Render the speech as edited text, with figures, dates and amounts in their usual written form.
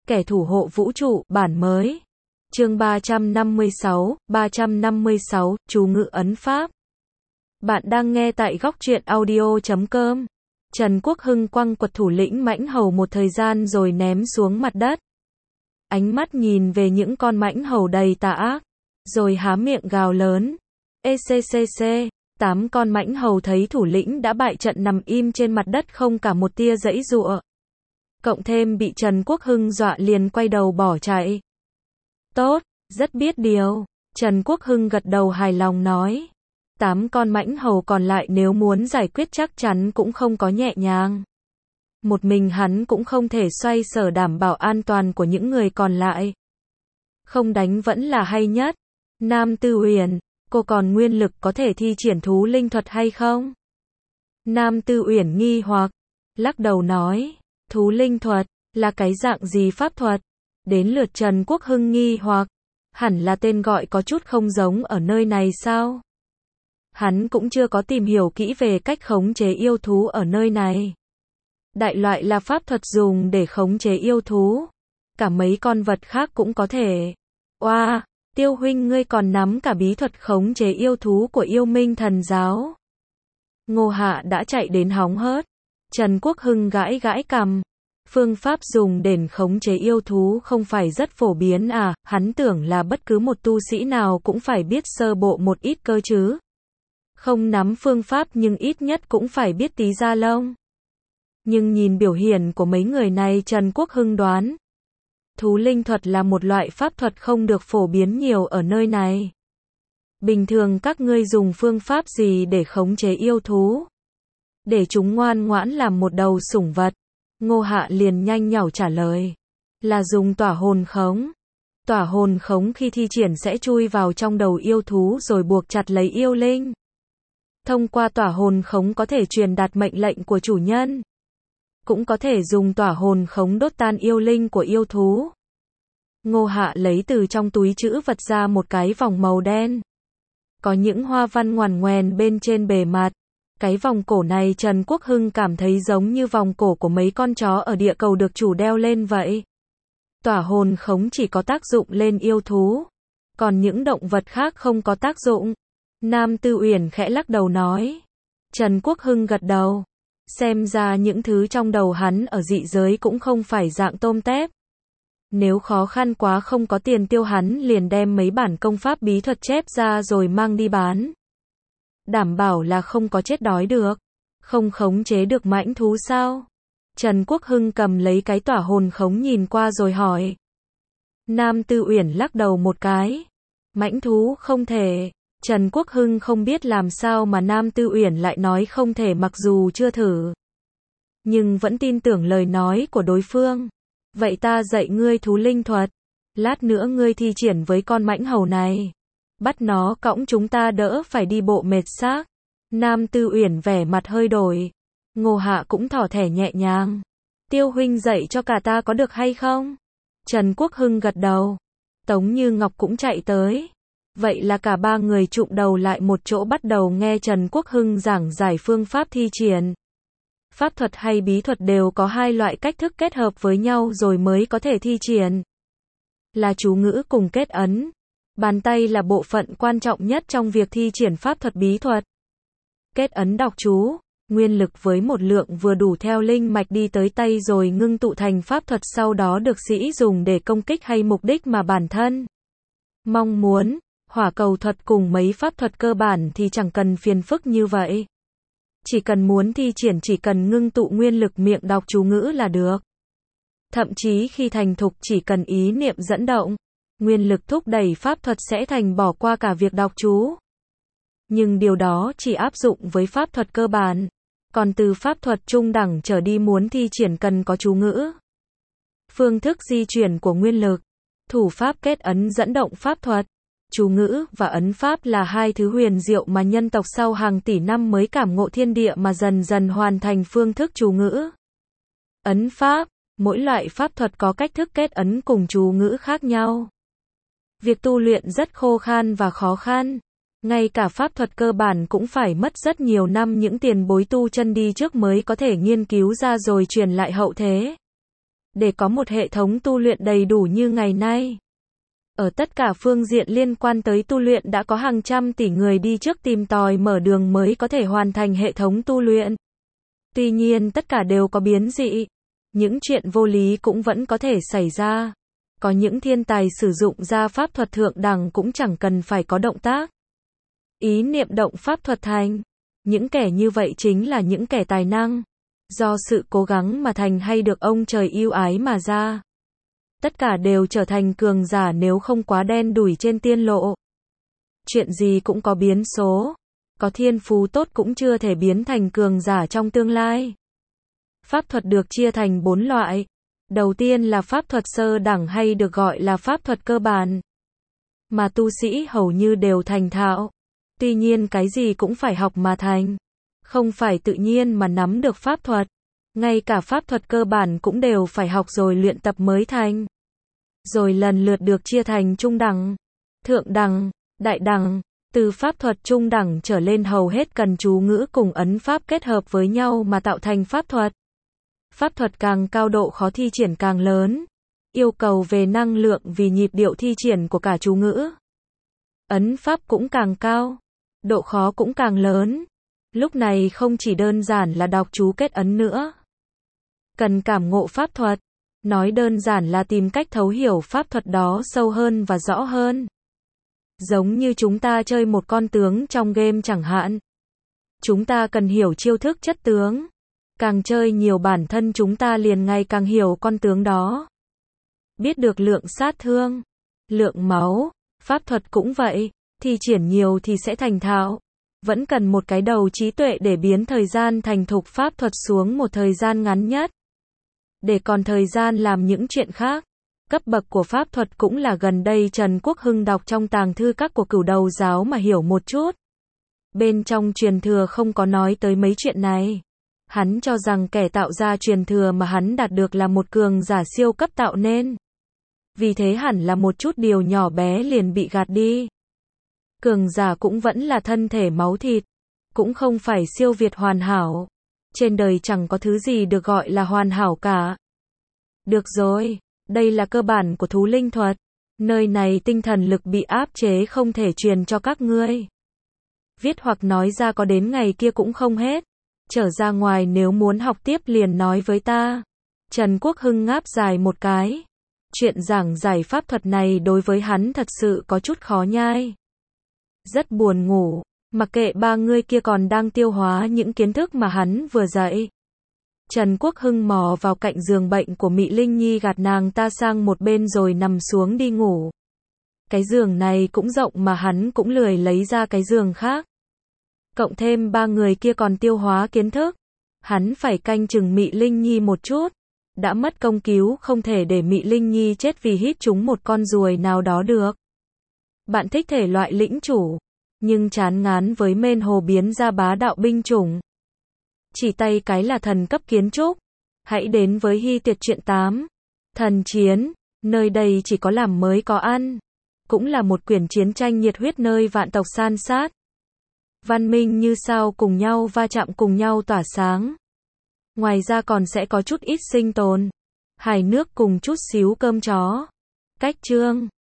Kẻ thủ hộ vũ trụ, bản mới. Chương 356, chú ngữ ấn pháp. Bạn đang nghe tại góc truyện audio.com. Trần Quốc Hưng quăng quật thủ lĩnh mãnh hầu một thời gian rồi ném xuống mặt đất. Ánh mắt nhìn về những con mãnh hầu đầy tà ác, rồi há miệng gào lớn. ECCC, 8 con mãnh hầu thấy thủ lĩnh đã bại trận nằm im trên mặt đất không cả một tia giãy giụa. Cộng thêm bị Trần Quốc Hưng dọa liền quay đầu bỏ chạy. Tốt, rất biết điều. Trần Quốc Hưng gật đầu hài lòng nói. 8 con mãnh hầu còn lại nếu muốn giải quyết chắc chắn cũng không có nhẹ nhàng. Một mình hắn cũng không thể xoay sở đảm bảo an toàn của những người còn lại. Không đánh vẫn là hay nhất. Nam Tư Uyển, cô còn nguyên lực có thể thi triển thú linh thuật hay không? Nam Tư Uyển nghi hoặc, lắc đầu nói, thú linh thuật, là cái dạng gì pháp thuật? Đến lượt Trần Quốc Hưng nghi hoặc, hẳn là tên gọi có chút không giống ở nơi này sao? Hắn cũng chưa có tìm hiểu kỹ về cách khống chế yêu thú ở nơi này. Đại loại là pháp thuật dùng để khống chế yêu thú. Cả mấy con vật khác cũng có thể. Oa, Tiêu huynh ngươi còn nắm cả bí thuật khống chế yêu thú của Yêu Minh Thần Giáo. Ngô Hạ đã chạy đến hóng hớt. Trần Quốc Hưng gãi gãi cằm. Phương pháp dùng để khống chế yêu thú không phải rất phổ biến à, hắn tưởng là bất cứ một tu sĩ nào cũng phải biết sơ bộ một ít cơ chứ. Không nắm phương pháp nhưng ít nhất cũng phải biết tí da lông. Nhưng nhìn biểu hiện của mấy người này Trần Quốc Hưng đoán. Thú linh thuật là một loại pháp thuật không được phổ biến nhiều ở nơi này. Bình thường các ngươi dùng phương pháp gì để khống chế yêu thú? Để chúng ngoan ngoãn làm một đầu sủng vật. Ngô Hạ liền nhanh nhảu trả lời. Là dùng tỏa hồn khống. Tỏa hồn khống khi thi triển sẽ chui vào trong đầu yêu thú rồi buộc chặt lấy yêu linh. Thông qua tỏa hồn khống có thể truyền đạt mệnh lệnh của chủ nhân. Cũng có thể dùng tỏa hồn khống đốt tan yêu linh của yêu thú. Ngô Hạ lấy từ trong túi trữ vật ra một cái vòng màu đen. Có những hoa văn ngoằn ngoèn bên trên bề mặt. Cái vòng cổ này Trần Quốc Hưng cảm thấy giống như vòng cổ của mấy con chó ở địa cầu được chủ đeo lên vậy. Tỏa hồn khống chỉ có tác dụng lên yêu thú. Còn những động vật khác không có tác dụng. Nam Tư Uyển khẽ lắc đầu nói. Trần Quốc Hưng gật đầu. Xem ra những thứ trong đầu hắn ở dị giới cũng không phải dạng tôm tép. Nếu khó khăn quá không có tiền tiêu hắn liền đem mấy bản công pháp bí thuật chép ra rồi mang đi bán. Đảm bảo là không có chết đói được. Không khống chế được mãnh thú sao? Trần Quốc Hưng cầm lấy cái tỏa hồn khống nhìn qua rồi hỏi. Nam Tư Uyển lắc đầu một cái. Mãnh thú không thể. Trần Quốc Hưng không biết làm sao mà Nam Tư Uyển lại nói không thể mặc dù chưa thử. Nhưng vẫn tin tưởng lời nói của đối phương. Vậy ta dạy ngươi thú linh thuật. Lát nữa ngươi thi triển với con mãnh hầu này. Bắt nó cõng chúng ta đỡ phải đi bộ mệt xác. Nam Tư Uyển vẻ mặt hơi đổi. Ngô Hạ cũng thỏ thẻ nhẹ nhàng. Tiêu huynh dạy cho cả ta có được hay không? Trần Quốc Hưng gật đầu. Tống Như Ngọc cũng chạy tới. Vậy là cả ba người chụm đầu lại một chỗ bắt đầu nghe Trần Quốc Hưng giảng giải phương pháp thi triển. Pháp thuật hay bí thuật đều có hai loại cách thức kết hợp với nhau rồi mới có thể thi triển. Là chú ngữ cùng kết ấn. Bàn tay là bộ phận quan trọng nhất trong việc thi triển pháp thuật bí thuật. Kết ấn đọc chú, nguyên lực với một lượng vừa đủ theo linh mạch đi tới tay rồi ngưng tụ thành pháp thuật sau đó được sĩ dùng để công kích hay mục đích mà bản thân mong muốn. Hỏa cầu thuật cùng mấy pháp thuật cơ bản thì chẳng cần phiền phức như vậy. Chỉ cần muốn thi triển chỉ cần ngưng tụ nguyên lực miệng đọc chú ngữ là được. Thậm chí khi thành thục chỉ cần ý niệm dẫn động, nguyên lực thúc đẩy pháp thuật sẽ thành bỏ qua cả việc đọc chú. Nhưng điều đó chỉ áp dụng với pháp thuật cơ bản. Còn từ pháp thuật trung đẳng trở đi muốn thi triển cần có chú ngữ. Phương thức di chuyển của nguyên lực. Thủ pháp kết ấn dẫn động pháp thuật. Chú ngữ và ấn pháp là hai thứ huyền diệu mà nhân tộc sau hàng tỷ năm mới cảm ngộ thiên địa mà dần dần hoàn thành phương thức chú ngữ. Ấn pháp, mỗi loại pháp thuật có cách thức kết ấn cùng chú ngữ khác nhau. Việc tu luyện rất khô khan và khó khăn. Ngay cả pháp thuật cơ bản cũng phải mất rất nhiều năm những tiền bối tu chân đi trước mới có thể nghiên cứu ra rồi truyền lại hậu thế. để có một hệ thống tu luyện đầy đủ như ngày nay. Ở tất cả phương diện liên quan tới tu luyện đã có hàng trăm tỷ người đi trước tìm tòi mở đường mới có thể hoàn thành hệ thống tu luyện. Tuy nhiên tất cả đều có biến dị. Những chuyện vô lý cũng vẫn có thể xảy ra. Có những thiên tài sử dụng ra pháp thuật thượng đẳng cũng chẳng cần phải có động tác. Ý niệm động pháp thuật thành. Những kẻ như vậy chính là những kẻ tài năng. Do sự cố gắng mà thành hay được ông trời yêu ái mà ra. Tất cả đều trở thành cường giả nếu không quá đen đủi trên tiên lộ. Chuyện gì cũng có biến số. Có thiên phú tốt cũng chưa thể biến thành cường giả trong tương lai. Pháp thuật được chia thành 4 loại. Đầu tiên là pháp thuật sơ đẳng hay được gọi là pháp thuật cơ bản. Mà tu sĩ hầu như đều thành thạo. Tuy nhiên cái gì cũng phải học mà thành. Không phải tự nhiên mà nắm được pháp thuật. Ngay cả pháp thuật cơ bản cũng đều phải học rồi luyện tập mới thành. Rồi lần lượt được chia thành trung đẳng, thượng đẳng, đại đẳng. Từ pháp thuật trung đẳng trở lên hầu hết cần chú ngữ cùng ấn pháp kết hợp với nhau mà tạo thành pháp thuật. Pháp thuật càng cao độ khó thi triển càng lớn. Yêu cầu về năng lượng vì nhịp điệu thi triển của cả chú ngữ. Ấn pháp cũng càng cao. Độ khó cũng càng lớn. Lúc này không chỉ đơn giản là đọc chú kết ấn nữa. Cần cảm ngộ pháp thuật. Nói đơn giản là tìm cách thấu hiểu pháp thuật đó sâu hơn và rõ hơn. Giống như chúng ta chơi một con tướng trong game chẳng hạn. Chúng ta cần hiểu chiêu thức chất tướng. Càng chơi nhiều bản thân chúng ta liền ngày càng hiểu con tướng đó. Biết được lượng sát thương, lượng máu, pháp thuật cũng vậy. Thi triển nhiều thì sẽ thành thạo. Vẫn cần một cái đầu trí tuệ để biến thời gian thành thục pháp thuật xuống một thời gian ngắn nhất. Để còn thời gian làm những chuyện khác. Cấp bậc của pháp thuật cũng là gần đây Trần Quốc Hưng đọc trong tàng thư các của Cửu Đầu giáo mà hiểu một chút. Bên trong truyền thừa không có nói tới mấy chuyện này. Hắn cho rằng kẻ tạo ra truyền thừa mà hắn đạt được là một cường giả siêu cấp tạo nên. Vì thế hẳn là một chút điều nhỏ bé liền bị gạt đi. Cường giả cũng vẫn là thân thể máu thịt. Cũng không phải siêu việt hoàn hảo. Trên đời chẳng có thứ gì được gọi là hoàn hảo cả. Được rồi, đây là cơ bản của thú linh thuật. Nơi này tinh thần lực bị áp chế không thể truyền cho các ngươi. Viết hoặc nói ra có đến ngày kia cũng không hết. Trở ra ngoài nếu muốn học tiếp liền nói với ta. Trần Quốc Hưng ngáp dài một cái. Chuyện giảng giải pháp thuật này đối với hắn thật sự có chút khó nhai. Rất buồn ngủ. Mặc kệ ba người kia còn đang tiêu hóa những kiến thức mà hắn vừa dạy. Trần Quốc Hưng mò vào cạnh giường bệnh của Mị Linh Nhi gạt nàng ta sang một bên rồi nằm xuống đi ngủ. Cái giường này cũng rộng mà hắn cũng lười lấy ra cái giường khác. Cộng thêm ba người kia còn tiêu hóa kiến thức. Hắn phải canh chừng Mị Linh Nhi một chút. Đã mất công cứu không thể để Mị Linh Nhi chết vì hít trúng một con ruồi nào đó được. Bạn thích thể loại lĩnh chủ. Nhưng chán ngán với mên hồ biến ra bá đạo binh chủng. Chỉ tay cái là thần cấp kiến trúc. Hãy đến với Hy Tuyệt Truyện 8. Thần chiến, nơi đây chỉ có làm mới có ăn. Cũng là một quyển chiến tranh nhiệt huyết nơi vạn tộc san sát. Văn minh như sao cùng nhau va chạm cùng nhau tỏa sáng. Ngoài ra còn sẽ có chút ít sinh tồn. Hài nước cùng chút xíu cơm chó. Cách chương